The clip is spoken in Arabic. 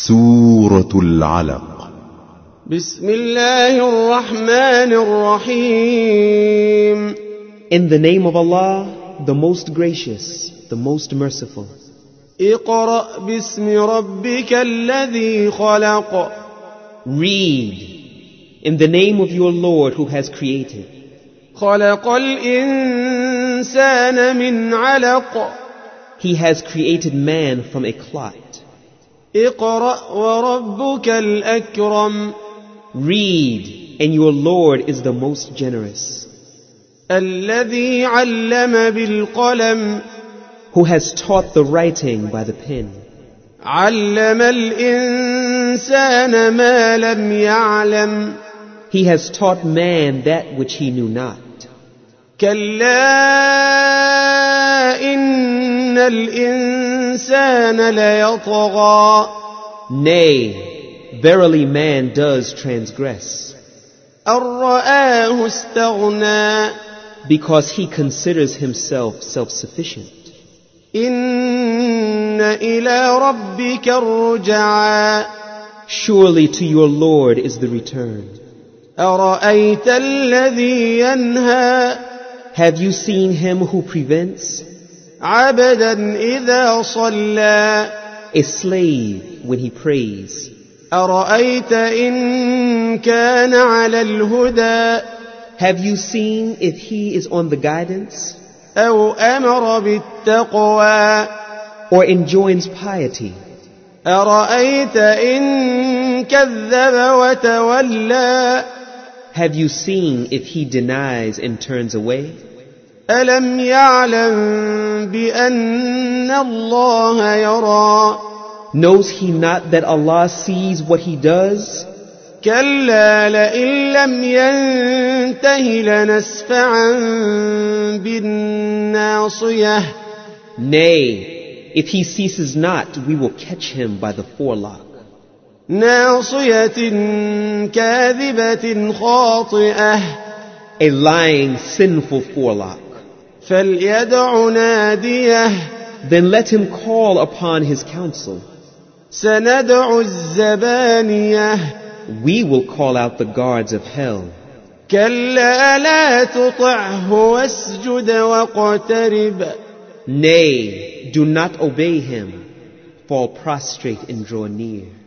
سورة العلق. بسم الله الرحمن الرحيم. In the name of Allah, the most gracious, the most merciful. اقرأ باسم ربك الذي خلق. Read in the name of your Lord who has created. خلق الإنسان من علق. He has created man from a clot. اقرأ وربك الأكرم. Read, and your Lord is the most generous. الذي علم بالقلم. Who has taught the writing by the pen. علم الإنسان ما لم يعلم. He has taught man that which he knew not. كلا إن الإنسان ليطغى. Nay, verily man does transgress. أن رآه استغنى. Because he considers himself self-sufficient. إن إلى ربك الرجعى. Surely to your Lord is the return. أرأيت الذي ينهى. Have you seen him who prevents? عبدا إذا صلى. A slave when he prays. أرأيت إن كان على الهدى. Have you seen if he is on the guidance? أو أمر بالتقوى. Or enjoins piety? أرأيت إن كذب وتولى. Have you seen if he denies and turns away? ألم يعلم بأن الله يرى. Knows he not that Allah sees what he does? كلا لئن لم ينته لنسفعا بالناصية. Nay, if he ceases not, we will catch him by the forelock. ناصية كاذبة خاطئة. A lying, sinful forelock. فليدع ناديه. Then let him call upon his counsel. سندع الزبانية. We will call out the guards of hell. كلا لا تطعه واسجد واقترب. Nay, do not obey him. Fall prostrate and draw near.